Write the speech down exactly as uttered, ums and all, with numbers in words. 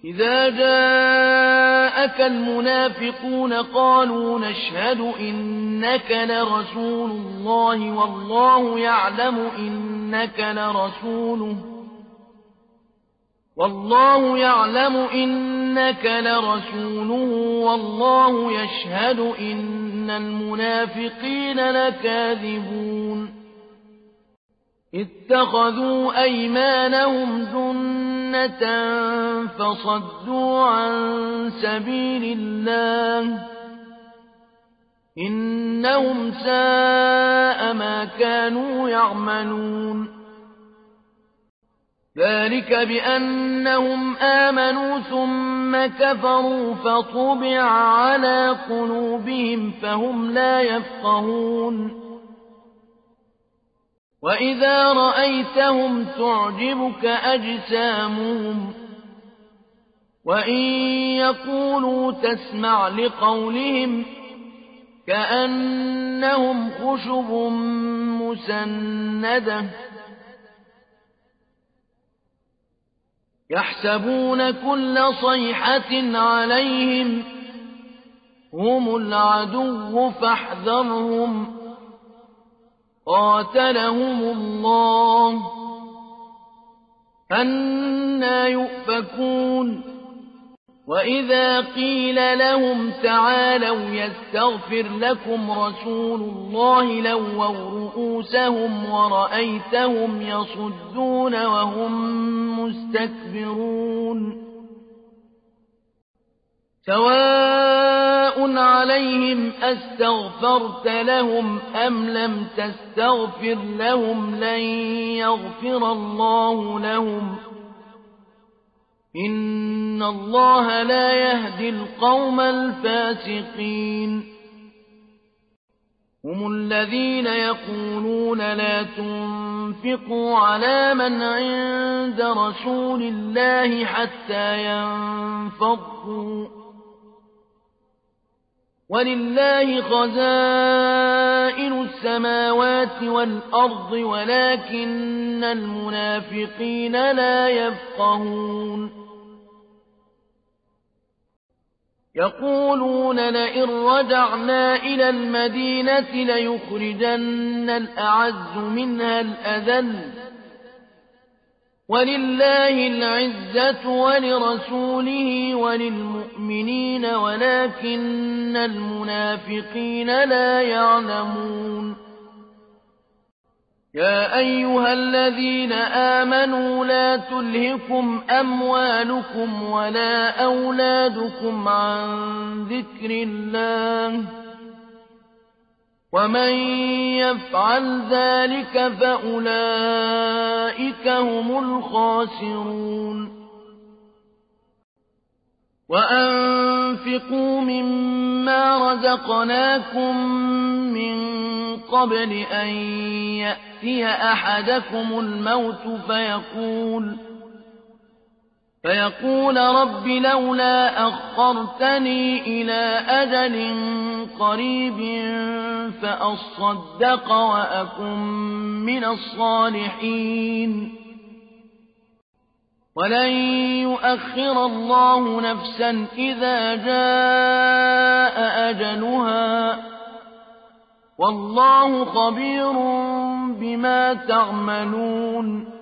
إذا جاءك المنافقون قالوا نشهد إنك لرسول الله والله يعلم إنك لرسوله والله يعلم إنك لرسوله والله يشهد إن المنافقين لكاذبون اتخذوا أيمانهم جنة فصدوا عن سبيل الله إنهم ساء ما كانوا يعملون ذلك بأنهم آمنوا ثم كفروا فطبع على قلوبهم فهم لا يفقهون وإذا رأيتهم تعجبك أجسامهم وإن يقولوا تسمع لقولهم كأنهم خشب مسندة يحسبون كل صيحة عليهم هم العدو فاحذرهم قاتلهم الله أنى يؤفكون وإذا قيل لهم تعالوا يستغفر لكم رسول الله لووا رؤوسهم ورأيتهم يصدون وهم مستكبرون سواء عليهم أستغفرت لهم أم لم تستغفر لهم لن يغفر الله لهم إن الله لا يهدي القوم الفاسقين هم الذين يقولون لا تنفقوا على من عند رسول الله حتى ينفضوا ولله خزائن السماوات والأرض ولكن المنافقين لا يفقهون يقولون لئن رجعنا إلى المدينة ليخرجن الأعز منها الأذل ولله العزة ولرسوله وللمؤمنين ولكن المنافقين لا يعلمون يا أيها الذين آمنوا لا تلهكم أموالكم ولا أولادكم عن ذكر الله ومن يفعل ذلك فأولئك هم الخاسرون وأنفقوا مما رزقناكم من قبل أن يأتي أحدكم الموت فيقول فيقول رب لولا أخرتني إلى أجل قريب فأصدق وأكن من الصالحين ولن يؤخر الله نفسا إذا جاء أجلها والله خبير بما تعملون